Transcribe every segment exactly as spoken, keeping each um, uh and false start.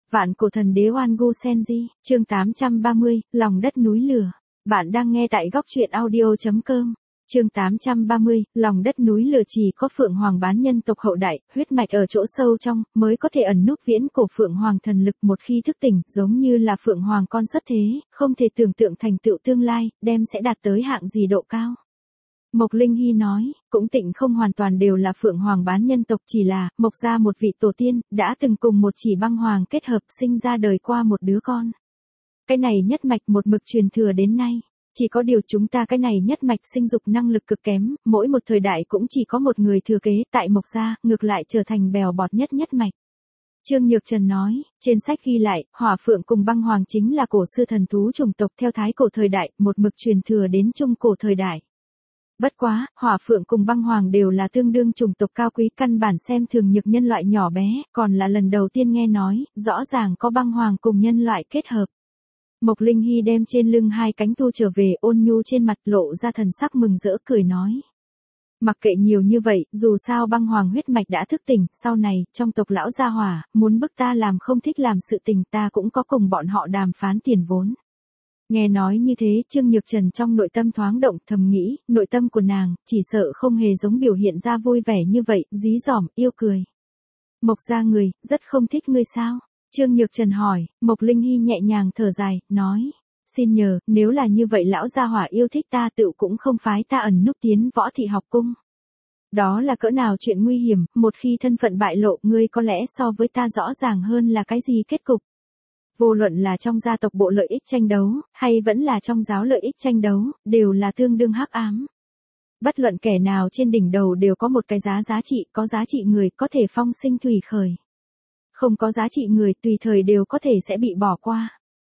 Vạn cổ thần đế Oan Gu Senji, chương tám trăm ba mươi, lòng đất núi lửa. Bạn đang nghe tại góc truyện audio.com. Chương tám trăm ba mươi, lòng đất núi lửa chỉ có Phượng Hoàng bán nhân tộc hậu đại, huyết mạch ở chỗ sâu trong, mới có thể ẩn núp viễn cổ Phượng Hoàng thần lực một khi thức tỉnh, giống như là Phượng Hoàng con xuất thế, không thể tưởng tượng thành tựu tương lai, đem sẽ đạt tới hạng gì độ cao. Mộc Linh Hy nói, cũng tịnh không hoàn toàn đều là Phượng Hoàng bán nhân tộc, chỉ là, Mộc gia một vị tổ tiên, đã từng cùng một chỉ băng hoàng kết hợp sinh ra đời qua một đứa con. Cái này nhất mạch một mực truyền thừa đến nay. Chỉ có điều chúng ta cái này nhất mạch sinh dục năng lực cực kém, mỗi một thời đại cũng chỉ có một người thừa kế, tại Mộc gia, ngược lại trở thành bèo bọt nhất nhất mạch. Trương Nhược Trần nói, trên sách ghi lại, Hỏa Phượng cùng băng hoàng chính là cổ sư thần thú chủng tộc theo thái cổ thời đại, một mực truyền thừa đến trung cổ thời đại. Bất quá, Hỏa Phượng cùng băng hoàng đều là tương đương chủng tộc cao quý, căn bản xem thường nhược nhân loại nhỏ bé, còn là lần đầu tiên nghe nói, rõ ràng có băng hoàng cùng nhân loại kết hợp. Mộc Linh Hy đem trên lưng hai cánh thu trở về, ôn nhu trên mặt lộ ra thần sắc mừng rỡ cười nói. Mặc kệ nhiều như vậy, dù sao băng hoàng huyết mạch đã thức tỉnh, sau này, trong tộc lão gia hỏa, muốn bức ta làm không thích làm sự tình, ta cũng có cùng bọn họ đàm phán tiền vốn. Nghe nói như thế, Trương Nhược Trần trong nội tâm thoáng động, thầm nghĩ, nội tâm của nàng, chỉ sợ không hề giống biểu hiện ra vui vẻ như vậy, dí dỏm, yêu cười. Mộc gia người, rất không thích ngươi sao? Trương Nhược Trần hỏi, Mộc Linh Hy nhẹ nhàng thở dài, nói, xin nhờ, nếu là như vậy lão gia hỏa yêu thích ta tựu cũng không phái ta ẩn núp tiến võ thị học cung. Đó là cỡ nào chuyện nguy hiểm, một khi thân phận bại lộ, ngươi có lẽ so với ta rõ ràng hơn là cái gì kết cục. Vô luận là trong gia tộc bộ lợi ích tranh đấu, hay vẫn là trong giáo lợi ích tranh đấu, đều là tương đương hắc ám. Bất luận kẻ nào trên đỉnh đầu đều có một cái giá giá trị, có giá trị người có thể phong sinh thủy khởi. Không có giá trị người tùy thời đều có thể sẽ bị bỏ qua.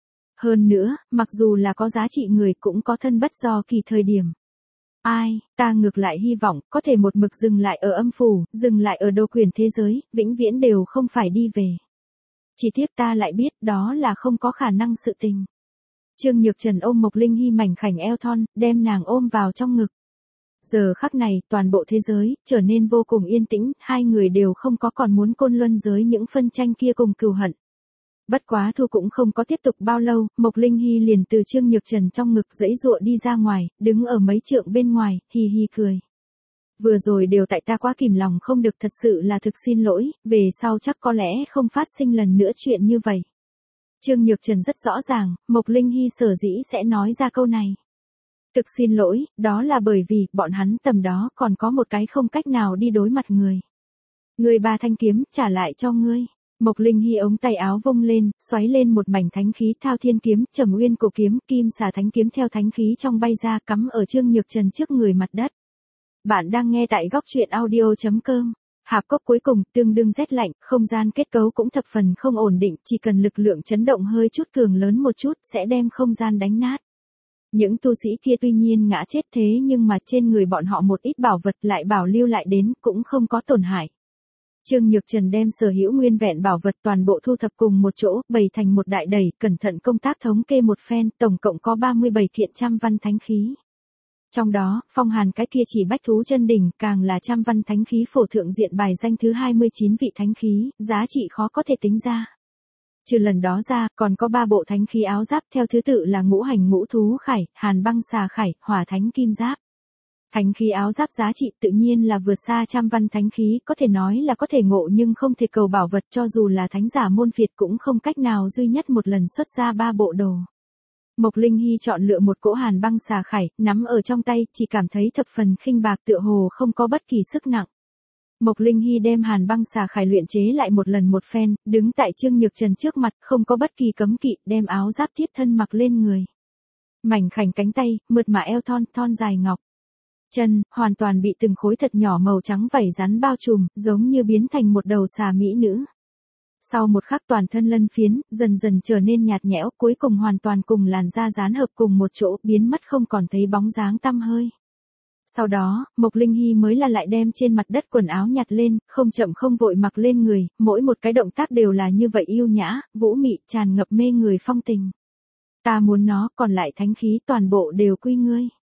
Hơn nữa, mặc dù là có giá trị người cũng có thân bất do kỳ thời điểm. Ai, ta ngược lại hy vọng có thể một mực dừng lại ở âm phủ, dừng lại ở đô quyền thế giới, vĩnh viễn đều không phải đi về. Chỉ tiếc ta lại biết đó là không có khả năng sự tình. Trương Nhược Trần ôm Mộc Linh Hy mảnh khảnh eo thon, đem nàng ôm vào trong ngực. Giờ khắc này, toàn bộ thế giới, trở nên vô cùng yên tĩnh, hai người đều không có còn muốn côn luân giới những phân tranh kia cùng cừu hận. Bất quá thu cũng không có tiếp tục bao lâu, Mộc Linh Hy liền từ Trương Nhược Trần trong ngực giãy giụa đi ra ngoài, đứng ở mấy trượng bên ngoài, hì hì cười. Vừa rồi đều tại ta quá kìm lòng không được, thật sự là thực xin lỗi, về sau chắc có lẽ không phát sinh lần nữa chuyện như vậy. Trương Nhược Trần rất rõ ràng, Mộc Linh Hy sở dĩ sẽ nói ra câu này. Thực xin lỗi, đó là bởi vì, bọn hắn tầm đó còn có một cái không cách nào đi đối mặt người. Người ba thanh kiếm, trả lại cho ngươi. Mộc Linh Hy ống tay áo vung lên, xoáy lên một mảnh thánh khí, Thao Thiên kiếm, Trầm Uyên cổ kiếm, Kim Xà thánh kiếm theo thánh khí trong bay ra, cắm ở Trương Nhược Trần trước người mặt đất. Bạn đang nghe tại góc truyện audio.com. Hạp cốc cuối cùng, tương đương rét lạnh, không gian kết cấu cũng thập phần không ổn định, chỉ cần lực lượng chấn động hơi chút cường lớn một chút, sẽ đem không gian đánh nát. Những tu sĩ kia tuy nhiên ngã chết thế nhưng mà trên người bọn họ một ít bảo vật lại bảo lưu lại đến, cũng không có tổn hại. Trương Nhược Trần đem sở hữu nguyên vẹn bảo vật toàn bộ thu thập cùng một chỗ, bày thành một đại đầy, cẩn thận công tác thống kê một phen, tổng cộng có ba mươi bảy kiện trăm văn thánh khí. Trong đó, phong hàn cái kia chỉ bách thú chân đỉnh, càng là trăm văn thánh khí phổ thượng diện bài danh thứ hai mươi chín vị thánh khí, giá trị khó có thể tính ra. Trừ lần đó ra, còn có ba bộ thánh khí áo giáp theo thứ tự là ngũ hành ngũ thú khải, hàn băng xà khải, hỏa thánh kim giáp. Thánh khí áo giáp giá trị tự nhiên là vượt xa trăm văn thánh khí, có thể nói là có thể ngộ nhưng không thể cầu bảo vật, cho dù là thánh giả môn phiệt cũng không cách nào duy nhất một lần xuất ra ba bộ đồ. Mộc Linh Hy chọn lựa một cỗ hàn băng xà khải, nắm ở trong tay, chỉ cảm thấy thập phần khinh bạc, tựa hồ không có bất kỳ sức nặng. Mộc Linh Hy đem hàn băng xà khải luyện chế lại một lần một phen, đứng tại Trương Nhược Trần trước mặt, không có bất kỳ cấm kỵ, đem áo giáp tiếp thân mặc lên người. Mảnh khảnh cánh tay, mượt mà eo thon, thon dài ngọc. Chân, hoàn toàn bị từng khối thật nhỏ màu trắng vảy rắn bao trùm, giống như biến thành một đầu xà mỹ nữ. Sau một khắc toàn thân lân phiến, dần dần trở nên nhạt nhẽo, cuối cùng hoàn toàn cùng làn da dán hợp cùng một chỗ, biến mất không còn thấy bóng dáng tăm hơi. Sau đó, Mộc Linh Hy mới là lại đem trên mặt đất quần áo nhặt lên, không chậm không vội mặc lên người, mỗi một cái động tác đều là như vậy yêu nhã, vũ mị, tràn ngập mê người phong tình. Ta muốn nó, còn lại thánh khí toàn bộ đều quy ngươi.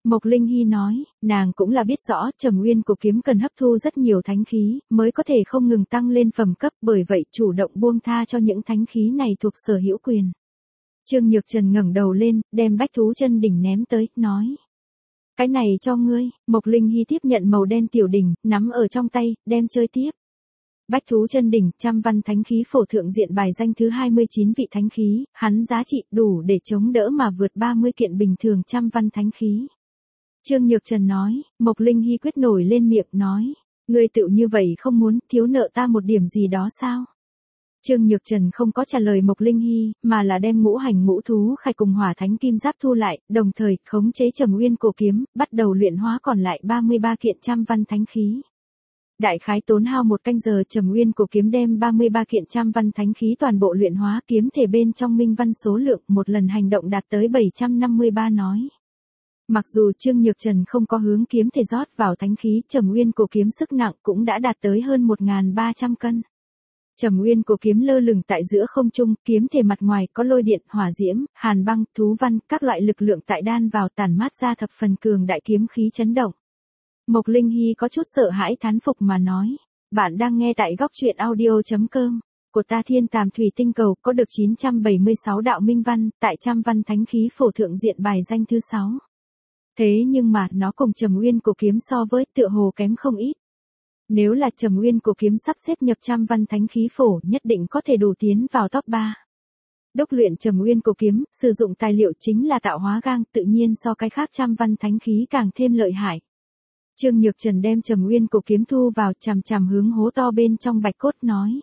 Mộc Linh Hy nói, nàng cũng là biết rõ Trầm Uyên Cổ Kiếm cần hấp thu rất nhiều thánh khí, mới có thể không ngừng tăng lên phẩm cấp, bởi vậy chủ động buông tha cho những thánh khí này thuộc sở hữu quyền. Trương Nhược Trần ngẩng đầu lên, đem Bách Thú Chân Đỉnh ném tới, nói. Cái này cho ngươi. Mộc Linh Hy tiếp nhận màu đen tiểu đỉnh, nắm ở trong tay, đem chơi tiếp. Bách Thú Chân Đỉnh, trăm văn thánh khí phổ thượng diện bài danh thứ hai mươi chín vị thánh khí, hắn giá trị đủ để chống đỡ mà vượt ba mươi kiện bình thường trăm văn thánh khí. Trương Nhược Trần nói, Mộc Linh Hy quyết nổi lên miệng nói, ngươi tự như vậy không muốn thiếu nợ ta một điểm gì đó sao? Trương Nhược Trần không có trả lời Mộc Linh Hy, mà là đem ngũ hành ngũ thú khai cùng hỏa thánh kim giáp thu lại, đồng thời khống chế Trầm Uyên Cổ Kiếm, bắt đầu luyện hóa còn lại ba mươi ba kiện trăm văn thánh khí. Đại khái tốn hao một canh giờ, Trầm Uyên Cổ Kiếm đem ba mươi ba kiện trăm văn thánh khí toàn bộ luyện hóa, kiếm thể bên trong minh văn số lượng một lần hành động đạt tới bảy trăm năm mươi ba nói. Mặc dù Trương Nhược Trần không có hướng kiếm thể rót vào thánh khí, Trầm Uyên Cổ Kiếm sức nặng cũng đã đạt tới hơn một nghìn ba trăm cân. Trầm Uyên Cổ Kiếm lơ lửng tại giữa không trung, kiếm thể mặt ngoài có lôi điện, hỏa diễm, hàn băng, thú văn, các loại lực lượng tại đan vào tản mát ra thập phần cường đại kiếm khí chấn động. Mộc Linh Hy có chút sợ hãi thán phục mà nói, bạn đang nghe tại góc truyện audio chấm com. Của ta Thiên Tàm Thủy Tinh Cầu có được chín trăm bảy mươi sáu đạo minh văn, tại trăm văn thánh khí phổ thượng diện bài danh thứ sáu. Thế nhưng mà nó cùng Trầm Uyên Cổ Kiếm so với tựa hồ kém không ít. Nếu là Trầm Uyên Cổ Kiếm sắp xếp nhập trăm văn thánh khí phổ, nhất định có thể đủ tiến vào top ba. Đúc luyện Trầm Uyên Cổ Kiếm, sử dụng tài liệu chính là tạo hóa gang, tự nhiên so cái khác trăm văn thánh khí càng thêm lợi hại. Trương Nhược Trần đem Trầm Uyên Cổ Kiếm thu vào, chằm chằm hướng hố to bên trong bạch cốt nói.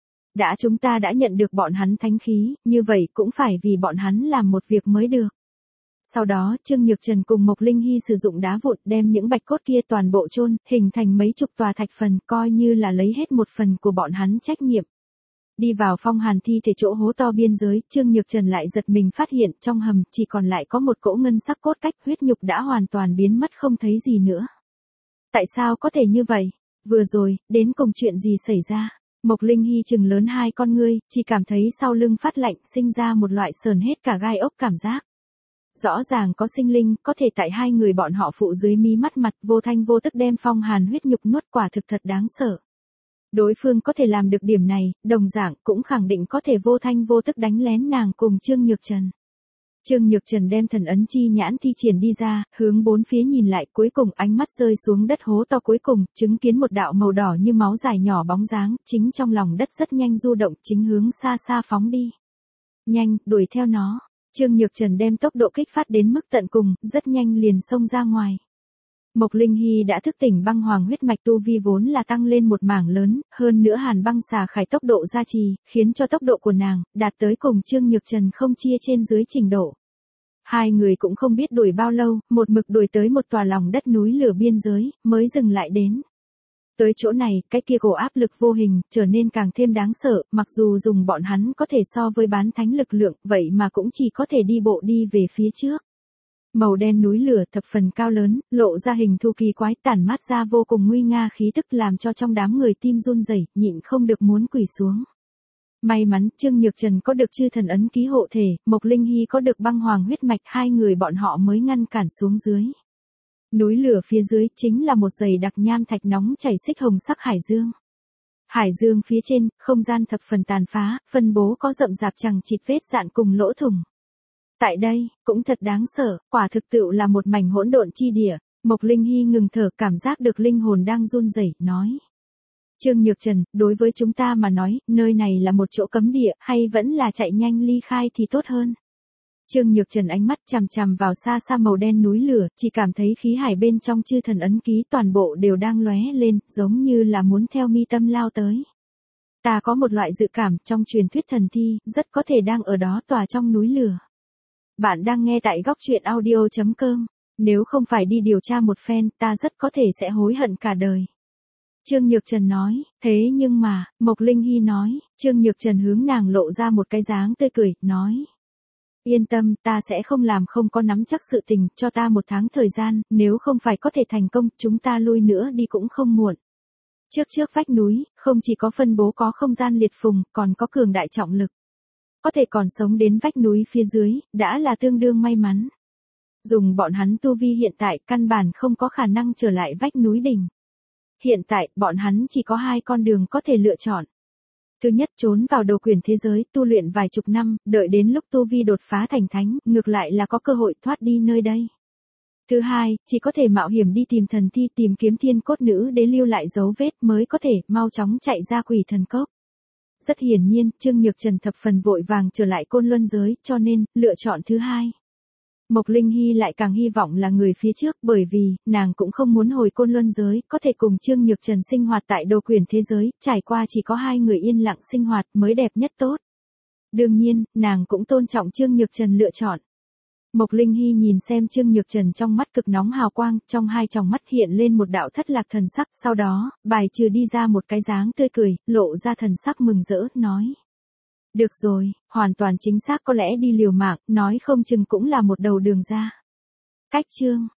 Đã chúng ta đã nhận được bọn hắn thánh khí, như vậy cũng phải vì bọn hắn làm một việc mới được. Sau đó, Trương Nhược Trần cùng Mộc Linh Hy sử dụng đá vụn đem những bạch cốt kia toàn bộ chôn, hình thành mấy chục tòa thạch phần, coi như là lấy hết một phần của bọn hắn trách nhiệm. Đi vào phong hàn thi thể chỗ hố to biên giới, Trương Nhược Trần lại giật mình phát hiện trong hầm chỉ còn lại có một cỗ ngân sắc cốt cách, huyết nhục đã hoàn toàn biến mất không thấy gì nữa. Tại sao có thể như vậy? Vừa rồi, đến cùng chuyện gì xảy ra? Mộc Linh Hy trừng lớn hai con ngươi, chỉ cảm thấy sau lưng phát lạnh, sinh ra một loại sờn hết cả gai ốc cảm giác. Rõ ràng có sinh linh, có thể tại hai người bọn họ phụ dưới mí mắt mặt vô thanh vô tức đem phong hàn huyết nhục nuốt, quả thực thật đáng sợ. Đối phương có thể làm được điểm này, đồng dạng cũng khẳng định có thể vô thanh vô tức đánh lén nàng cùng Trương Nhược Trần. Trương Nhược Trần đem thần ấn chi nhãn thi triển đi ra, hướng bốn phía nhìn lại, cuối cùng ánh mắt rơi xuống đất hố to cuối cùng, chứng kiến một đạo màu đỏ như máu dài nhỏ bóng dáng, chính trong lòng đất rất nhanh du động, chính hướng xa xa phóng đi. Nhanh, đuổi theo nó. Trương Nhược Trần đem tốc độ kích phát đến mức tận cùng, rất nhanh liền xông ra ngoài. Mộc Linh Hy đã thức tỉnh băng hoàng huyết mạch, tu vi vốn là tăng lên một mảng lớn, hơn nữa hàn băng xà khải tốc độ gia trì, khiến cho tốc độ của nàng đạt tới cùng Trương Nhược Trần không chia trên dưới trình độ. Hai người cũng không biết đuổi bao lâu, một mực đuổi tới một tòa lòng đất núi lửa biên giới, mới dừng lại đến. Tới chỗ này, cái kia cổ áp lực vô hình, trở nên càng thêm đáng sợ, mặc dù dùng bọn hắn có thể so với bán thánh lực lượng, vậy mà cũng chỉ có thể đi bộ đi về phía trước. Màu đen núi lửa thập phần cao lớn, lộ ra hình thù kỳ quái, tản mát ra vô cùng nguy nga khí tức, làm cho trong đám người tim run rẩy, nhịn không được muốn quỳ xuống. May mắn, Trương Nhược Trần có được chư thần ấn ký hộ thể, Mộc Linh Hy có được băng hoàng huyết mạch, hai người bọn họ mới ngăn cản xuống dưới. Núi lửa phía dưới chính là một dày đặc nham thạch nóng chảy xích hồng sắc hải dương. Hải dương phía trên, không gian thập phần tàn phá, phân bố có rậm rạp chằng chịt vết dạn cùng lỗ thủng. Tại đây, cũng thật đáng sợ, quả thực tựu là một mảnh hỗn độn chi địa. Mộc Linh Hy ngừng thở, cảm giác được linh hồn đang run rẩy, nói. Trương Nhược Trần, đối với chúng ta mà nói, nơi này là một chỗ cấm địa, hay vẫn là chạy nhanh ly khai thì tốt hơn. Trương Nhược Trần ánh mắt chằm chằm vào xa xa màu đen núi lửa, chỉ cảm thấy khí hải bên trong chư thần ấn ký toàn bộ đều đang lóe lên, giống như là muốn theo mi tâm lao tới. Ta có một loại dự cảm trong truyền thuyết thần thi, rất có thể đang ở đó tòa trong núi lửa. Bạn đang nghe tại góc truyện audio chấm com. Nếu không phải đi điều tra một phen, ta rất có thể sẽ hối hận cả đời. Trương Nhược Trần nói, thế nhưng mà, Mộc Linh Hy nói, Trương Nhược Trần hướng nàng lộ ra một cái dáng tươi cười, nói. Yên tâm, ta sẽ không làm không có nắm chắc sự tình, cho ta một tháng thời gian, nếu không phải có thể thành công, chúng ta lui nữa đi cũng không muộn. Trước trước vách núi, không chỉ có phân bố có không gian liệt phùng, còn có cường đại trọng lực. Có thể còn sống đến vách núi phía dưới, đã là tương đương may mắn. Dùng bọn hắn tu vi hiện tại căn bản không có khả năng trở lại vách núi đỉnh. Hiện tại, bọn hắn chỉ có hai con đường có thể lựa chọn. Thứ nhất, trốn vào đồ quyển thế giới, tu luyện vài chục năm, đợi đến lúc tu vi đột phá thành thánh, ngược lại là có cơ hội thoát đi nơi đây. Thứ hai, chỉ có thể mạo hiểm đi tìm thần thi, tìm kiếm thiên cốt nữ để lưu lại dấu vết mới có thể mau chóng chạy ra quỷ thần cốc. Rất hiển nhiên, Trương Nhược Trần thập phần vội vàng trở lại côn luân giới, cho nên, lựa chọn thứ hai. Mộc Linh Hy lại càng hy vọng là người phía trước, bởi vì, nàng cũng không muốn hồi côn luân giới, có thể cùng Trương Nhược Trần sinh hoạt tại đồ quyển thế giới, trải qua chỉ có hai người yên lặng sinh hoạt mới đẹp nhất tốt. Đương nhiên, nàng cũng tôn trọng Trương Nhược Trần lựa chọn. Mộc Linh Hy nhìn xem Trương Nhược Trần trong mắt cực nóng hào quang, trong hai tròng mắt hiện lên một đạo thất lạc thần sắc, sau đó, bài trừ đi ra một cái dáng tươi cười, lộ ra thần sắc mừng rỡ, nói. Được rồi, hoàn toàn chính xác có lẽ đi liều mạng, nói không chừng cũng là một đầu đường ra. Cách chương